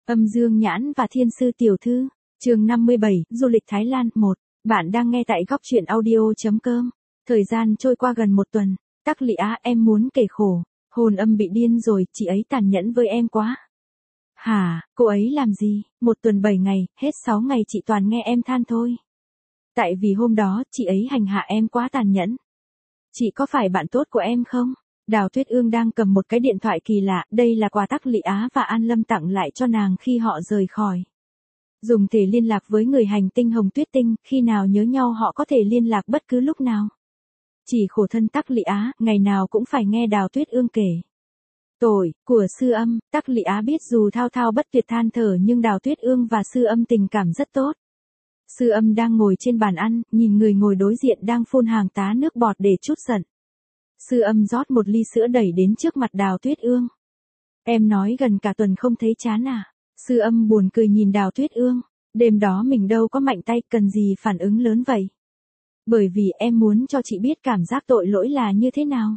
Âm Dương Nhãn và Thiên Sư Tiểu Thư, chương 57, du lịch Thái Lan 1. Bạn đang nghe tại góc truyện audio.com. Thời gian trôi qua gần một tuần. Tắc Lị Á, em muốn kể khổ. Hồn Âm bị điên rồi, chị ấy tàn nhẫn với em quá. Hả, cô ấy làm gì? Một tuần 7 ngày, hết 6 ngày chị toàn nghe em than thôi. Tại vì hôm đó, chị ấy hành hạ em quá tàn nhẫn. Chị có phải bạn tốt của em không? Đào Tuyết Ương đang cầm một cái điện thoại kỳ lạ, đây là quà Tắc Lị Á và An Lâm tặng lại cho nàng khi họ rời khỏi. Dùng để liên lạc với người hành tinh Hồng Tuyết Tinh, khi nào nhớ nhau họ có thể liên lạc bất cứ lúc nào. Chỉ khổ thân Tắc Lị Á, ngày nào cũng phải nghe Đào Tuyết Ương kể. Tội của Sư Âm, Tắc Lị Á biết dù thao thao bất tuyệt than thở nhưng Đào Tuyết Ương và Sư Âm tình cảm rất tốt. Sư Âm đang ngồi trên bàn ăn, nhìn người ngồi đối diện đang phun hàng tá nước bọt để trút giận. Sư Âm rót một ly sữa đẩy đến trước mặt Đào Tuyết Ương. Em nói gần cả tuần không thấy chán à? Sư Âm buồn cười nhìn Đào Tuyết Ương. Đêm đó mình đâu có mạnh tay, cần gì phản ứng lớn vậy? Bởi vì em muốn cho chị biết cảm giác tội lỗi là như thế nào.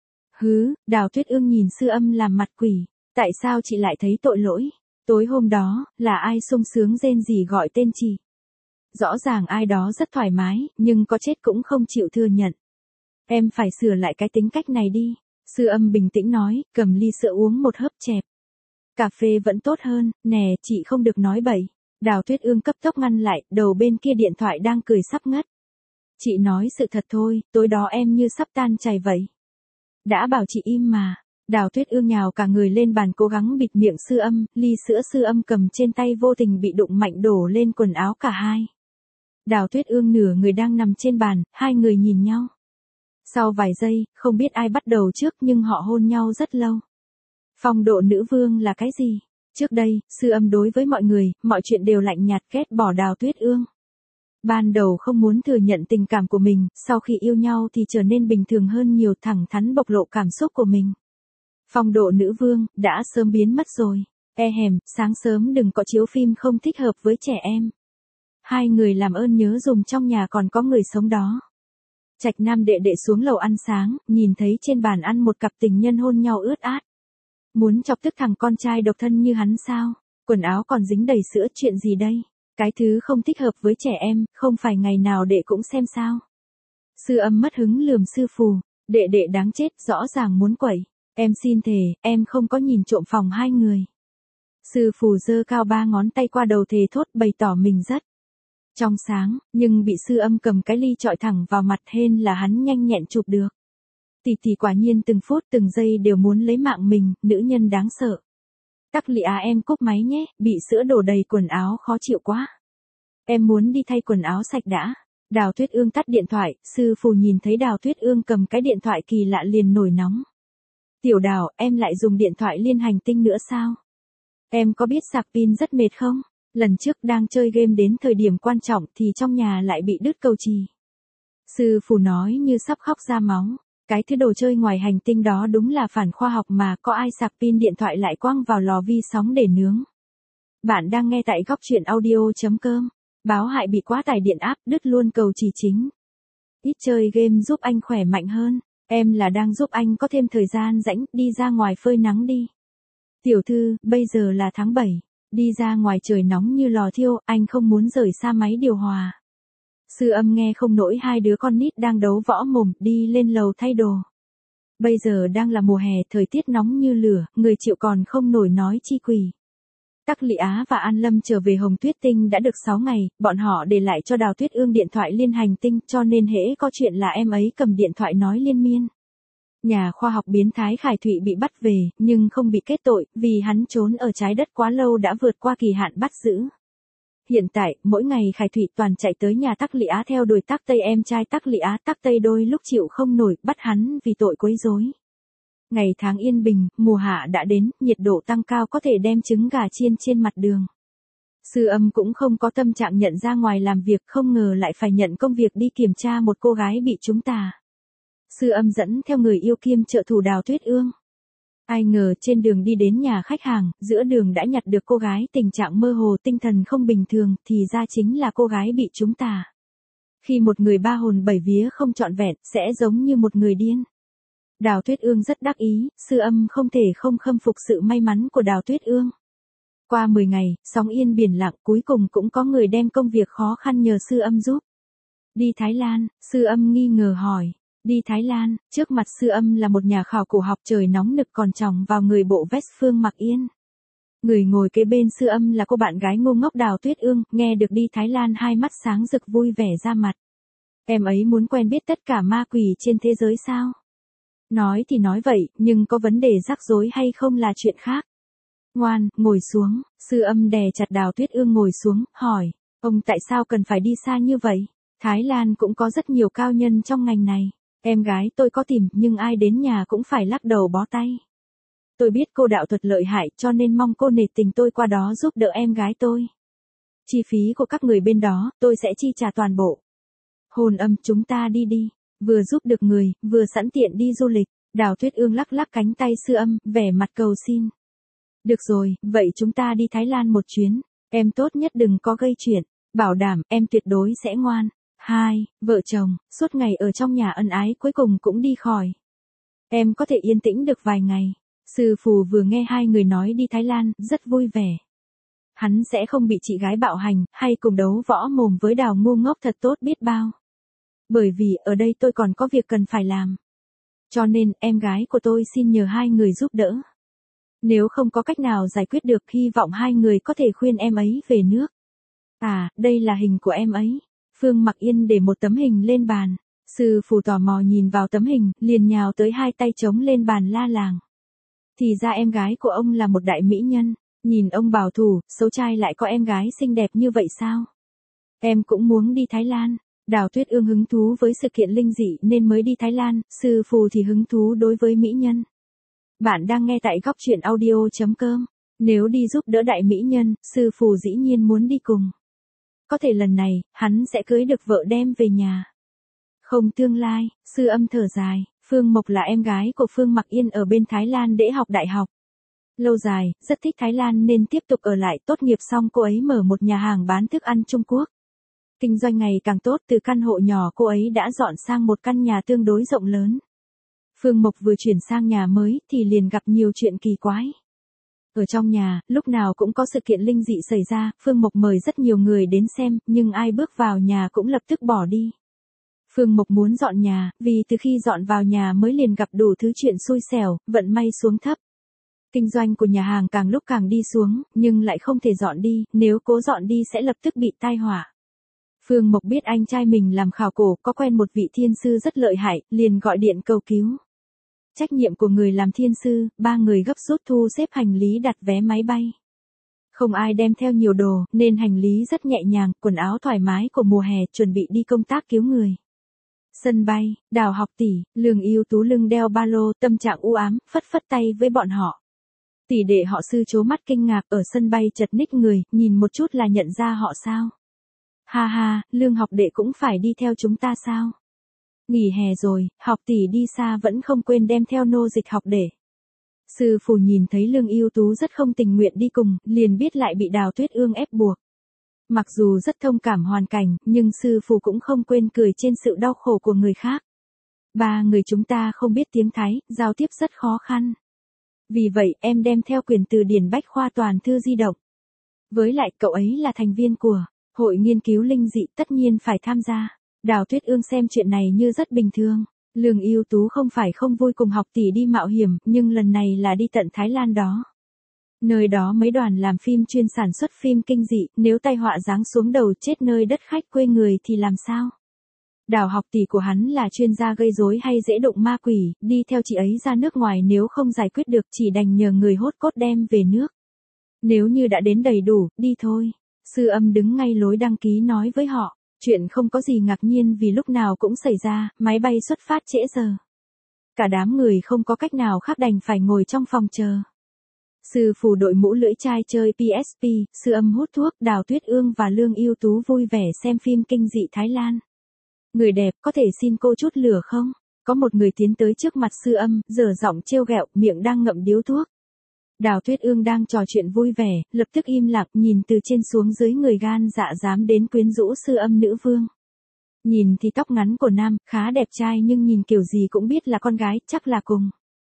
Hứ, Đào Tuyết Ương nhìn Sư Âm làm mặt quỷ. Tại sao chị lại thấy tội lỗi? Tối hôm đó, là ai sung sướng rên rỉ gọi tên chị? Rõ ràng ai đó rất thoải mái, nhưng có chết cũng không chịu thừa nhận. Em phải sửa lại cái tính cách này đi. Sư Âm bình tĩnh nói, cầm ly sữa uống một hớp chẹp. Cà phê vẫn tốt hơn, nè, chị không được nói bậy. Đào Tuyết Ương cấp tốc ngăn lại, đầu bên kia điện thoại đang cười sắp ngất. Chị nói sự thật thôi, tối đó em như sắp tan chảy vậy. Đã bảo chị im mà. Đào Tuyết Ương nhào cả người lên bàn cố gắng bịt miệng Sư Âm, ly sữa Sư Âm cầm trên tay vô tình bị đụng mạnh đổ lên quần áo cả hai. Đào Tuyết Ương nửa người đang nằm trên bàn, hai người nhìn nhau. Sau vài giây, không biết ai bắt đầu trước nhưng họ hôn nhau rất lâu. Phong độ nữ vương là cái gì? Trước đây, Sư Âm đối với mọi người, mọi chuyện đều lạnh nhạt ghét bỏ Đào Tuyết Ương. Ban đầu không muốn thừa nhận tình cảm của mình, sau khi yêu nhau thì trở nên bình thường hơn nhiều, thẳng thắn bộc lộ cảm xúc của mình. Phong độ nữ vương, đã sớm biến mất rồi. Sáng sớm đừng có chiếu phim không thích hợp với trẻ em. Hai người làm ơn nhớ dùng trong nhà còn có người sống đó. Trạch Nam đệ đệ xuống lầu ăn sáng, nhìn thấy trên bàn ăn một cặp tình nhân hôn nhau ướt át. Muốn chọc tức thằng con trai độc thân như hắn sao? Quần áo còn dính đầy sữa, chuyện gì đây? Cái thứ không thích hợp với trẻ em, không phải ngày nào đệ cũng xem sao? Sư Âm mất hứng lườm sư phù, đệ đệ đáng chết, rõ ràng muốn quẩy. Em xin thề, em không có nhìn trộm phòng hai người. Sư phù giơ cao 3 ngón tay qua đầu thề thốt bày tỏ mình rất trong sáng, nhưng bị Sư Âm cầm cái ly chọi thẳng vào mặt hên là hắn nhanh nhẹn chụp được. Tỷ quả nhiên từng phút từng giây đều muốn lấy mạng mình, nữ nhân đáng sợ. Tắc Lị Á em cúp máy nhé, bị sữa đổ đầy quần áo khó chịu quá. Em muốn đi thay quần áo sạch đã. Đào Tuyết Ương tắt điện thoại, sư phù nhìn thấy Đào Tuyết Ương cầm cái điện thoại kỳ lạ liền nổi nóng. Tiểu Đào, em lại dùng điện thoại liên hành tinh nữa sao? Em có biết sạc pin rất mệt không? Lần trước đang chơi game đến thời điểm quan trọng thì trong nhà lại bị đứt cầu chì. Sư phù nói như sắp khóc ra máu. Cái thứ đồ chơi ngoài hành tinh đó đúng là phản khoa học mà, có ai sạc pin điện thoại lại quăng vào lò vi sóng để nướng. Bạn đang nghe tại góc truyện audio.com. Báo hại bị quá tải điện áp, đứt luôn cầu chì chính. Ít chơi game giúp anh khỏe mạnh hơn. Em là đang giúp anh có thêm thời gian rảnh, đi ra ngoài phơi nắng đi. Tiểu thư, bây giờ là tháng 7. Đi ra ngoài trời nóng như lò thiêu, anh không muốn rời xa máy điều hòa. Sư Âm nghe không nổi hai đứa con nít đang đấu võ mồm, đi lên lầu thay đồ. Bây giờ đang là mùa hè, thời tiết nóng như lửa, người chịu còn không nổi nói chi quỷ. Tắc Lị Á và An Lâm trở về Hồng Tuyết Tinh đã được 6 ngày, bọn họ để lại cho Đào Tuyết Ương điện thoại liên hành tinh, cho nên hễ có chuyện là em ấy cầm điện thoại nói liên miên. Nhà khoa học biến thái Khải Thụy bị bắt về, nhưng không bị kết tội, vì hắn trốn ở trái đất quá lâu đã vượt qua kỳ hạn bắt giữ. Hiện tại, mỗi ngày Khải Thụy toàn chạy tới nhà Tắc Lị Á theo đuổi Tắc Tây em trai Tắc Lị Á. Tắc Tây đôi lúc chịu không nổi, bắt hắn vì tội quấy rối. Ngày tháng yên bình, mùa hạ đã đến, nhiệt độ tăng cao có thể đem trứng gà chiên trên mặt đường. Sư Âm cũng không có tâm trạng nhận ra ngoài làm việc, không ngờ lại phải nhận công việc đi kiểm tra một cô gái bị trúng tà. Sư Âm dẫn theo người yêu kiêm trợ thủ Đào Tuyết Ương. Ai ngờ trên đường đi đến nhà khách hàng, giữa đường đã nhặt được cô gái tình trạng mơ hồ, tinh thần không bình thường, thì ra chính là cô gái bị trúng tà. Khi một người ba hồn bảy vía không trọn vẹn, sẽ giống như một người điên. Đào Tuyết Ương rất đắc ý, Sư Âm không thể không khâm phục sự may mắn của Đào Tuyết Ương. Qua 10 ngày, sóng yên biển lặng, cuối cùng cũng có người đem công việc khó khăn nhờ Sư Âm giúp. Đi Thái Lan, Sư Âm nghi ngờ hỏi. Đi Thái Lan, trước mặt Sư Âm là một nhà khảo cổ học, trời nóng nực còn chòng vào người bộ vest Phương Mặc Yên. Người ngồi kế bên Sư Âm là cô bạn gái ngu ngốc Đào Tuyết Ương, nghe được đi Thái Lan hai mắt sáng rực vui vẻ ra mặt. Em ấy muốn quen biết tất cả ma quỷ trên thế giới sao? Nói thì nói vậy, nhưng có vấn đề rắc rối hay không là chuyện khác. Ngoan, ngồi xuống, Sư Âm đè chặt Đào Tuyết Ương ngồi xuống, hỏi, ông tại sao cần phải đi xa như vậy? Thái Lan cũng có rất nhiều cao nhân trong ngành này. Em gái tôi có tìm, nhưng ai đến nhà cũng phải lắc đầu bó tay. Tôi biết cô đạo thuật lợi hại, cho nên mong cô nể tình tôi qua đó giúp đỡ em gái tôi. Chi phí của các người bên đó, tôi sẽ chi trả toàn bộ. Hồn Âm, chúng ta đi đi. Vừa giúp được người, vừa sẵn tiện đi du lịch. Đào Tuyết Ương lắc lắc cánh tay Sư Âm, vẻ mặt cầu xin. Được rồi, vậy chúng ta đi Thái Lan một chuyến. Em tốt nhất đừng có gây chuyện. Bảo đảm, em tuyệt đối sẽ ngoan. Hai, vợ chồng, suốt ngày ở trong nhà ân ái cuối cùng cũng đi khỏi. Em có thể yên tĩnh được vài ngày. Sư Phù vừa nghe hai người nói đi Thái Lan, rất vui vẻ. Hắn sẽ không bị chị gái bạo hành, hay cùng đấu võ mồm với Đào ngu ngốc thật tốt biết bao. Bởi vì, ở đây tôi còn có việc cần phải làm. Cho nên, em gái của tôi xin nhờ hai người giúp đỡ. Nếu không có cách nào giải quyết được, hy vọng hai người có thể khuyên em ấy về nước. À, đây là hình của em ấy. Phương Mặc Yên để một tấm hình lên bàn. Sư Phù tò mò nhìn vào tấm hình, liền nhào tới hai tay trống lên bàn la làng. Thì ra em gái của ông là một đại mỹ nhân. Nhìn ông bảo thủ, xấu trai lại có em gái xinh đẹp như vậy sao? Em cũng muốn đi Thái Lan. Đào Tuyết Ương hứng thú với sự kiện linh dị nên mới đi Thái Lan, Sư Phù thì hứng thú đối với mỹ nhân. Bạn đang nghe tại góc truyện audio.com. Nếu đi giúp đỡ đại mỹ nhân, Sư Phù dĩ nhiên muốn đi cùng. Có thể lần này, hắn sẽ cưới được vợ đem về nhà. Không tương lai, Sư Âm thở dài, Phương Mộc là em gái của Phương Mặc Yên ở bên Thái Lan để học đại học. Lâu dài, rất thích Thái Lan nên tiếp tục ở lại, tốt nghiệp xong cô ấy mở một nhà hàng bán thức ăn Trung Quốc. Kinh doanh ngày càng tốt, từ căn hộ nhỏ cô ấy đã dọn sang một căn nhà tương đối rộng lớn. Phương Mộc vừa chuyển sang nhà mới thì liền gặp nhiều chuyện kỳ quái. Ở trong nhà, lúc nào cũng có sự kiện linh dị xảy ra, Phương Mộc mời rất nhiều người đến xem, nhưng ai bước vào nhà cũng lập tức bỏ đi. Phương Mộc muốn dọn nhà, vì từ khi dọn vào nhà mới liền gặp đủ thứ chuyện xui xẻo, vận may xuống thấp. Kinh doanh của nhà hàng càng lúc càng đi xuống, nhưng lại không thể dọn đi, nếu cố dọn đi sẽ lập tức bị tai họa. Phương Mộc biết anh trai mình làm khảo cổ, có quen một vị thiên sư rất lợi hại, liền gọi điện cầu cứu. Trách nhiệm của người làm thiên sư, 3 người gấp rút thu xếp hành lý đặt vé máy bay. Không ai đem theo nhiều đồ, nên hành lý rất nhẹ nhàng, quần áo thoải mái của mùa hè, chuẩn bị đi công tác cứu người. Sân bay, Đào Học Tỷ, Lương Yêu Tú lưng đeo ba lô, tâm trạng u ám, phất phất tay với bọn họ. Tỷ đệ họ Sư trố mắt kinh ngạc, ở sân bay chật ních người, nhìn một chút là nhận ra họ sao. Ha ha, Lương học đệ cũng phải đi theo chúng ta sao? Nghỉ hè rồi, Học Tỷ đi xa vẫn không quên đem theo nô dịch học đệ. Sư Phù nhìn thấy Lương Yêu Tú rất không tình nguyện đi cùng, liền biết lại bị Đào Tuyết Ương ép buộc. Mặc dù rất thông cảm hoàn cảnh, nhưng Sư Phù cũng không quên cười trên sự đau khổ của người khác. 3 người chúng ta không biết tiếng Thái, giao tiếp rất khó khăn. Vì vậy, em đem theo quyển từ điển bách khoa toàn thư di động. Với lại, cậu ấy là thành viên của Hội Nghiên cứu Linh dị, tất nhiên phải tham gia. Đào Tuyết Ương xem chuyện này như rất bình thường. Lương Yêu Tú không phải không vui cùng Học Tỷ đi mạo hiểm, nhưng lần này là đi tận Thái Lan đó. Nơi đó mấy đoàn làm phim chuyên sản xuất phim kinh dị, nếu tai họa giáng xuống đầu chết nơi đất khách quê người thì làm sao? Đào Học Tỷ của hắn là chuyên gia gây rối hay dễ đụng ma quỷ, đi theo chị ấy ra nước ngoài nếu không giải quyết được chỉ đành nhờ người hốt cốt đem về nước. Nếu như đã đến đầy đủ, đi thôi. Sư Âm đứng ngay lối đăng ký nói với họ, chuyện không có gì ngạc nhiên vì lúc nào cũng xảy ra, máy bay xuất phát trễ giờ. Cả đám người không có cách nào khác đành phải ngồi trong phòng chờ. Sư Phù đội mũ lưỡi chai chơi PSP, Sư Âm hút thuốc, Đào Tuyết Ương và Lương Yêu Tú vui vẻ xem phim kinh dị Thái Lan. Người đẹp, có thể xin cô chút lửa không? Có một người tiến tới trước mặt Sư Âm, giở giọng trêu ghẹo, miệng đang ngậm điếu thuốc. Đào Tuyết Ương đang trò chuyện vui vẻ, lập tức im lặng, nhìn từ trên xuống dưới, người gan dạ dám đến quyến rũ Sư Âm nữ vương. Nhìn thì tóc ngắn của nam, khá đẹp trai nhưng nhìn kiểu gì cũng biết là con gái, chắc là cùng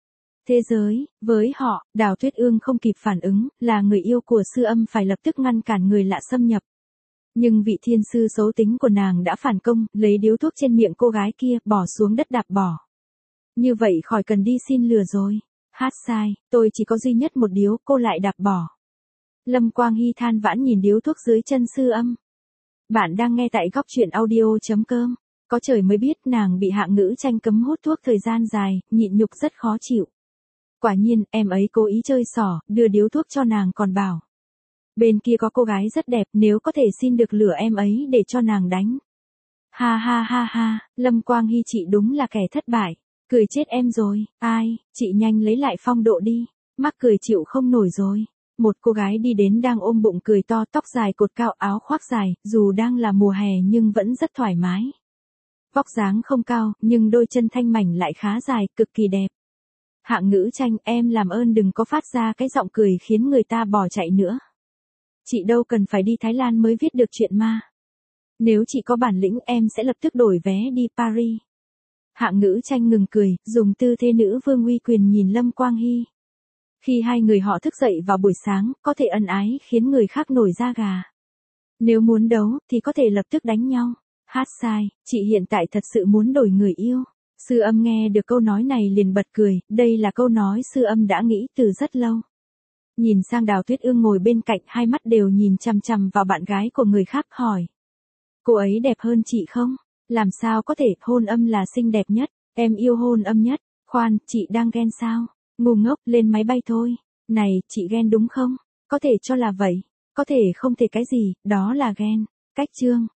thế giới, với họ, Đào Tuyết Ương không kịp phản ứng, là người yêu của Sư Âm phải lập tức ngăn cản người lạ xâm nhập. Nhưng vị thiên sư xấu tính của nàng đã phản công, lấy điếu thuốc trên miệng cô gái kia, bỏ xuống đất đạp bỏ. Như vậy khỏi cần đi xin lừa rồi. Hát sai, tôi chỉ có duy nhất một điếu, cô lại đạp bỏ. Lâm Quang Hy than vãn nhìn điếu thuốc dưới chân Sư Âm. Bạn đang nghe tại góc truyện audio.com. Có trời mới biết nàng bị Hạng Ngữ Tranh cấm hút thuốc thời gian dài, nhịn nhục rất khó chịu. Quả nhiên, em ấy cố ý chơi xỏ, đưa điếu thuốc cho nàng còn bảo. Bên kia có cô gái rất đẹp, nếu có thể xin được lửa em ấy để cho nàng đánh. Ha ha ha ha, Lâm Quang Hy chị đúng là kẻ thất bại. Cười chết em rồi, ai, chị nhanh lấy lại phong độ đi. Mắc cười chịu không nổi rồi. Một cô gái đi đến đang ôm bụng cười to, tóc dài cột cao, áo khoác dài, dù đang là mùa hè nhưng vẫn rất thoải mái. Vóc dáng không cao, nhưng đôi chân thanh mảnh lại khá dài, cực kỳ đẹp. Hạng Ngữ Tranh, em làm ơn đừng có phát ra cái giọng cười khiến người ta bỏ chạy nữa. Chị đâu cần phải đi Thái Lan mới viết được chuyện ma. Nếu chị có bản lĩnh em sẽ lập tức đổi vé đi Paris. Hạng Ngữ Tranh ngừng cười, dùng tư thế nữ vương uy quyền nhìn Lâm Quang Hy. Khi hai người họ thức dậy vào buổi sáng, có thể ân ái khiến người khác nổi da gà. Nếu muốn đấu, thì có thể lập tức đánh nhau. Hát sai, chị hiện tại thật sự muốn đổi người yêu. Sư Âm nghe được câu nói này liền bật cười, đây là câu nói Sư Âm đã nghĩ từ rất lâu. Nhìn sang Đào Tuyết Ương ngồi bên cạnh, hai mắt đều nhìn chằm chằm vào bạn gái của người khác, hỏi. Cô ấy đẹp hơn chị không? Làm sao có thể, Hôn Âm là xinh đẹp nhất, em yêu Hôn Âm nhất. Khoan, chị đang ghen sao? Ngu ngốc, lên máy bay thôi. Này, chị ghen đúng không? Có thể cho là vậy, có thể không thể cái gì, đó là ghen. Cách chương.